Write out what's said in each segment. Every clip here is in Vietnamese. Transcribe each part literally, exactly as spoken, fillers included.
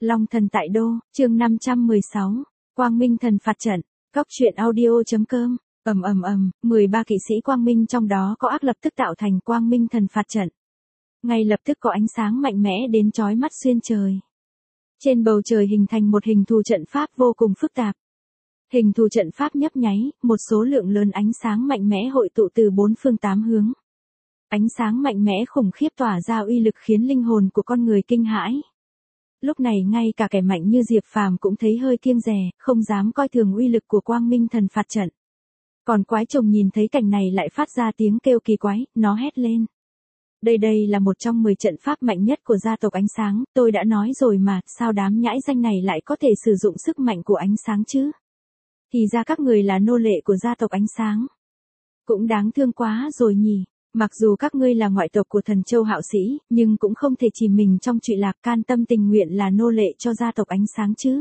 Long thần tại đô, chương năm trăm mười sáu, Quang Minh thần phạt trận, Cóc truyện audio.com, ầm ầm ầm, mười ba kỵ sĩ Quang Minh trong đó có ác lập tức tạo thành Quang Minh thần phạt trận. Ngay lập tức có ánh sáng mạnh mẽ đến chói mắt xuyên trời. Trên bầu trời hình thành một hình thù trận pháp vô cùng phức tạp. Hình thù trận pháp nhấp nháy, một số lượng lớn ánh sáng mạnh mẽ hội tụ từ bốn phương tám hướng. Ánh sáng mạnh mẽ khủng khiếp tỏa ra uy lực khiến linh hồn của con người kinh hãi. Lúc này ngay cả kẻ mạnh như Diệp Phàm cũng thấy hơi kiêng dè, không dám coi thường uy lực của Quang Minh thần phạt trận. Còn quái trùng nhìn thấy cảnh này lại phát ra tiếng kêu kỳ quái, nó hét lên. Đây đây là một trong mười trận pháp mạnh nhất của gia tộc ánh sáng, tôi đã nói rồi mà, sao đám nhãi danh này lại có thể sử dụng sức mạnh của ánh sáng chứ? Thì ra các người là nô lệ của gia tộc ánh sáng. Cũng đáng thương quá rồi nhỉ. Mặc dù các ngươi là ngoại tộc của thần châu Hạo Sĩ, nhưng cũng không thể chìm mình trong trụy lạc, can tâm tình nguyện là nô lệ cho gia tộc ánh sáng chứ.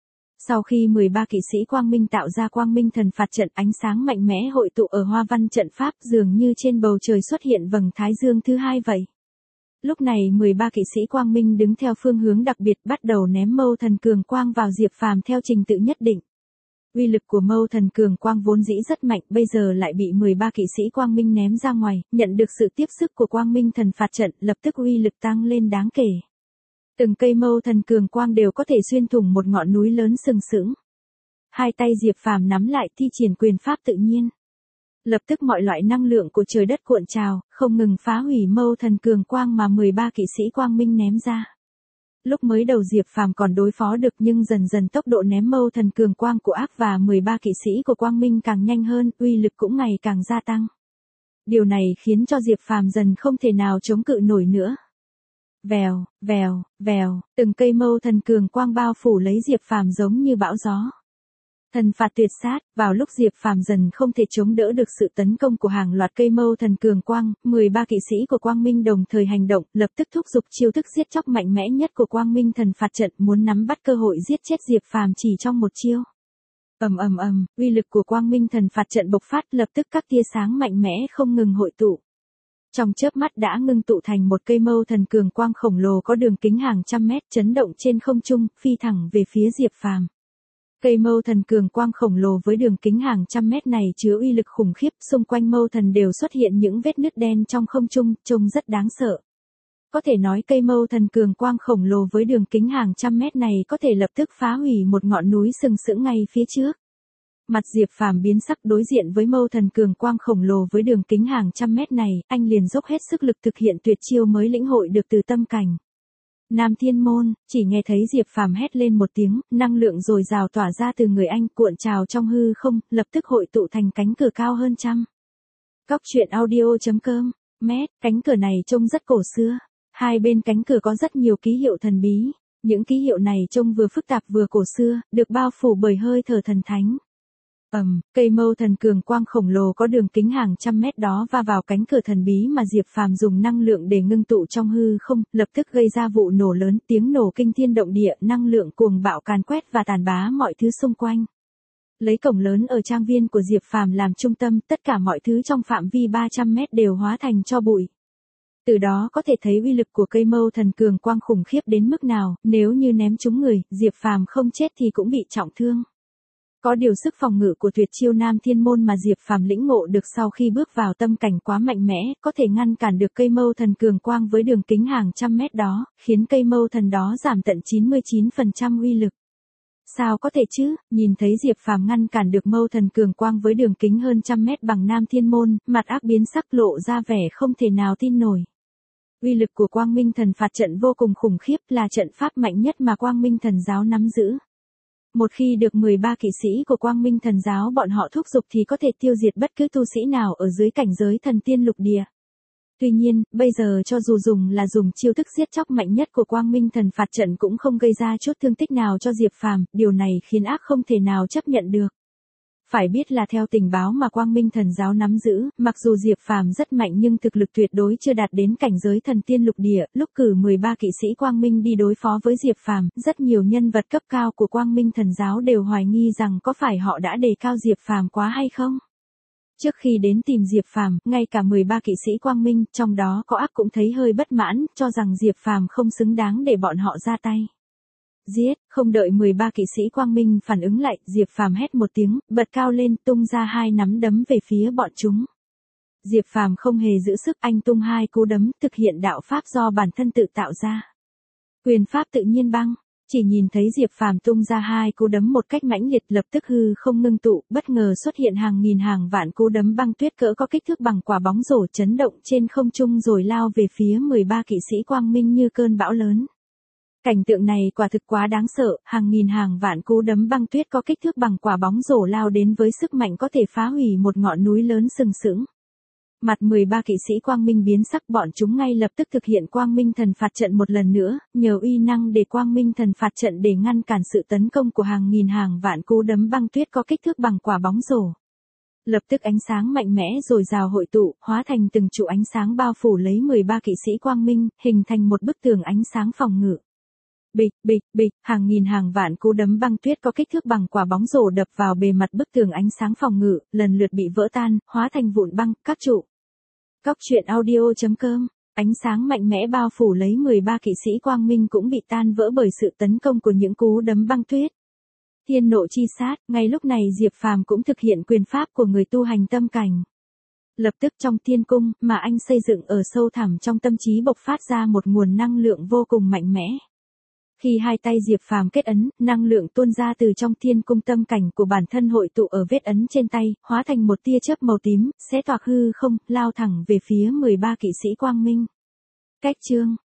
Sau khi mười ba kỵ sĩ Quang Minh tạo ra Quang Minh thần phạt trận, ánh sáng mạnh mẽ hội tụ ở hoa văn trận pháp, dường như trên bầu trời xuất hiện vầng thái dương thứ hai vậy. Lúc này mười ba kỵ sĩ Quang Minh đứng theo phương hướng đặc biệt, bắt đầu ném mâu thần cường quang vào Diệp Phàm theo trình tự nhất định. Uy lực của mâu thần cường quang vốn dĩ rất mạnh, bây giờ lại bị mười ba kỵ sĩ Quang Minh ném ra ngoài, nhận được sự tiếp sức của Quang Minh thần phạt trận, lập tức uy lực tăng lên đáng kể. Từng cây mâu thần cường quang đều có thể xuyên thủng một ngọn núi lớn sừng sững. Hai tay Diệp Phàm nắm lại, thi triển quyền pháp tự nhiên. Lập tức mọi loại năng lượng của trời đất cuộn trào, không ngừng phá hủy mâu thần cường quang mà mười ba kỵ sĩ Quang Minh ném ra. Lúc mới đầu Diệp Phàm còn đối phó được, nhưng dần dần tốc độ ném mâu thần cường quang của ác và mười ba kỵ sĩ của Quang Minh càng nhanh hơn, uy lực cũng ngày càng gia tăng. Điều này khiến cho Diệp Phàm dần không thể nào chống cự nổi nữa. Vèo, vèo, vèo, từng cây mâu thần cường quang bao phủ lấy Diệp Phàm giống như bão gió. Thần phạt tuyệt sát, vào lúc Diệp Phàm dần không thể chống đỡ được sự tấn công của hàng loạt cây mâu thần cường quang, mười ba kỵ sĩ của Quang Minh đồng thời hành động, lập tức thúc giục chiêu thức giết chóc mạnh mẽ nhất của Quang Minh thần phạt trận, muốn nắm bắt cơ hội giết chết Diệp Phàm chỉ trong một chiêu. Ầm ầm ầm, uy lực của Quang Minh thần phạt trận bộc phát, lập tức các tia sáng mạnh mẽ không ngừng hội tụ. Trong chớp mắt đã ngưng tụ thành một cây mâu thần cường quang khổng lồ có đường kính hàng trăm mét, chấn động trên không trung, phi thẳng về phía Diệp Phàm. Cây mâu thần cường quang khổng lồ với đường kính hàng trăm mét này chứa uy lực khủng khiếp, xung quanh mâu thần đều xuất hiện những vết nứt đen trong không trung, trông rất đáng sợ. Có thể nói cây mâu thần cường quang khổng lồ với đường kính hàng trăm mét này có thể lập tức phá hủy một ngọn núi sừng sững ngay phía trước. Mặt Diệp Phàm biến sắc, đối diện với mâu thần cường quang khổng lồ với đường kính hàng trăm mét này, anh liền dốc hết sức lực thực hiện tuyệt chiêu mới lĩnh hội được từ tâm cảnh. Nam Thiên Môn, chỉ nghe thấy Diệp Phàm hét lên một tiếng, năng lượng dồi dào tỏa ra từ người anh, cuộn trào trong hư không, lập tức hội tụ thành cánh cửa cao hơn trăm. Cóc truyện audio.com, mét, cánh cửa này trông rất cổ xưa. Hai bên cánh cửa có rất nhiều ký hiệu thần bí. Những ký hiệu này trông vừa phức tạp vừa cổ xưa, được bao phủ bởi hơi thở thần thánh. Ầm, um, cây mâu thần cường quang khổng lồ có đường kính hàng trăm mét đó va vào cánh cửa thần bí mà Diệp Phàm dùng năng lượng để ngưng tụ trong hư không, lập tức gây ra vụ nổ lớn, tiếng nổ kinh thiên động địa, năng lượng cuồng bạo càn quét và tàn bá mọi thứ xung quanh. Lấy cổng lớn ở trang viên của Diệp Phàm làm trung tâm, tất cả mọi thứ trong phạm vi ba trăm mét đều hóa thành tro bụi. Từ đó có thể thấy uy lực của cây mâu thần cường quang khủng khiếp đến mức nào, nếu như ném trúng người, Diệp Phàm không chết thì cũng bị trọng thương. Có điều sức phòng ngự của tuyệt chiêu Nam Thiên Môn mà Diệp Phàm lĩnh ngộ được sau khi bước vào tâm cảnh quá mạnh mẽ, có thể ngăn cản được cây mâu thần cường quang với đường kính hàng trăm mét đó, khiến cây mâu thần đó giảm tận chín mươi chín phần trăm uy lực. Sao có thể chứ? Nhìn thấy Diệp Phàm ngăn cản được mâu thần cường quang với đường kính hơn trăm mét bằng Nam Thiên Môn, mặt ác biến sắc, lộ ra vẻ không thể nào tin nổi. Uy lực của Quang Minh thần phạt trận vô cùng khủng khiếp, là trận pháp mạnh nhất mà Quang Minh thần giáo nắm giữ. Một khi được mười ba kỵ sĩ của Quang Minh thần giáo bọn họ thúc giục thì có thể tiêu diệt bất cứ tu sĩ nào ở dưới cảnh giới thần tiên lục địa. Tuy nhiên, bây giờ cho dù dùng là dùng chiêu thức giết chóc mạnh nhất của Quang Minh thần phạt trận cũng không gây ra chút thương tích nào cho Diệp Phàm, điều này khiến ác không thể nào chấp nhận được. Phải biết là theo tình báo mà Quang Minh thần giáo nắm giữ, mặc dù Diệp Phàm rất mạnh nhưng thực lực tuyệt đối chưa đạt đến cảnh giới thần tiên lục địa. Lúc cử mười ba kỵ sĩ Quang Minh đi đối phó với Diệp Phàm, rất nhiều nhân vật cấp cao của Quang Minh thần giáo đều hoài nghi rằng có phải họ đã đề cao Diệp Phàm quá hay không. Trước khi đến tìm Diệp Phàm, ngay cả mười ba kỵ sĩ Quang Minh, trong đó có ác cũng thấy hơi bất mãn, cho rằng Diệp Phàm không xứng đáng để bọn họ ra tay. Giết, không đợi mười ba kỵ sĩ quang minh phản ứng lại, Diệp Phàm hét một tiếng, bật cao lên, tung ra hai nắm đấm về phía bọn chúng. Diệp Phàm không hề giữ sức, anh tung hai cú đấm, thực hiện đạo pháp do bản thân tự tạo ra. Quyền pháp tự nhiên băng, chỉ nhìn thấy Diệp Phàm tung ra hai cú đấm một cách mãnh liệt, lập tức hư không ngưng tụ, bất ngờ xuất hiện hàng nghìn hàng vạn cú đấm băng tuyết cỡ có kích thước bằng quả bóng rổ chấn động trên không trung rồi lao về phía mười ba kỵ sĩ quang minh như cơn bão lớn. Cảnh tượng này quả thực quá đáng sợ, hàng nghìn hàng vạn cú đấm băng tuyết có kích thước bằng quả bóng rổ lao đến với sức mạnh có thể phá hủy một ngọn núi lớn sừng sững. Mặt mười ba kỵ sĩ quang minh biến sắc, bọn chúng ngay lập tức thực hiện quang minh thần phạt trận một lần nữa, nhờ uy năng để quang minh thần phạt trận để ngăn cản sự tấn công của hàng nghìn hàng vạn cú đấm băng tuyết có kích thước bằng quả bóng rổ. Lập tức ánh sáng mạnh mẽ rồi rào hội tụ, hóa thành từng trụ ánh sáng bao phủ lấy mười ba kỵ sĩ quang minh, hình thành một bức tường ánh sáng phòng ngự. Bịch, bịch, bịch, hàng nghìn hàng vạn cú đấm băng tuyết có kích thước bằng quả bóng rổ đập vào bề mặt bức tường ánh sáng phòng ngự, lần lượt bị vỡ tan, hóa thành vụn băng, các trụ. Cóc truyện audio chấm com, ánh sáng mạnh mẽ bao phủ lấy mười ba kỵ sĩ quang minh cũng bị tan vỡ bởi sự tấn công của những cú đấm băng tuyết. Thiên nộ chi sát, ngay lúc này Diệp Phàm cũng thực hiện quyền pháp của người tu hành tâm cảnh. Lập tức trong thiên cung mà anh xây dựng ở sâu thẳm trong tâm trí bộc phát ra một nguồn năng lượng vô cùng mạnh mẽ. Khi hai tay Diệp Phàm kết ấn, năng lượng tuôn ra từ trong thiên cung tâm cảnh của bản thân hội tụ ở vết ấn trên tay, hóa thành một tia chớp màu tím, xé toạc hư không, lao thẳng về phía mười ba kỵ sĩ quang minh. Cách chương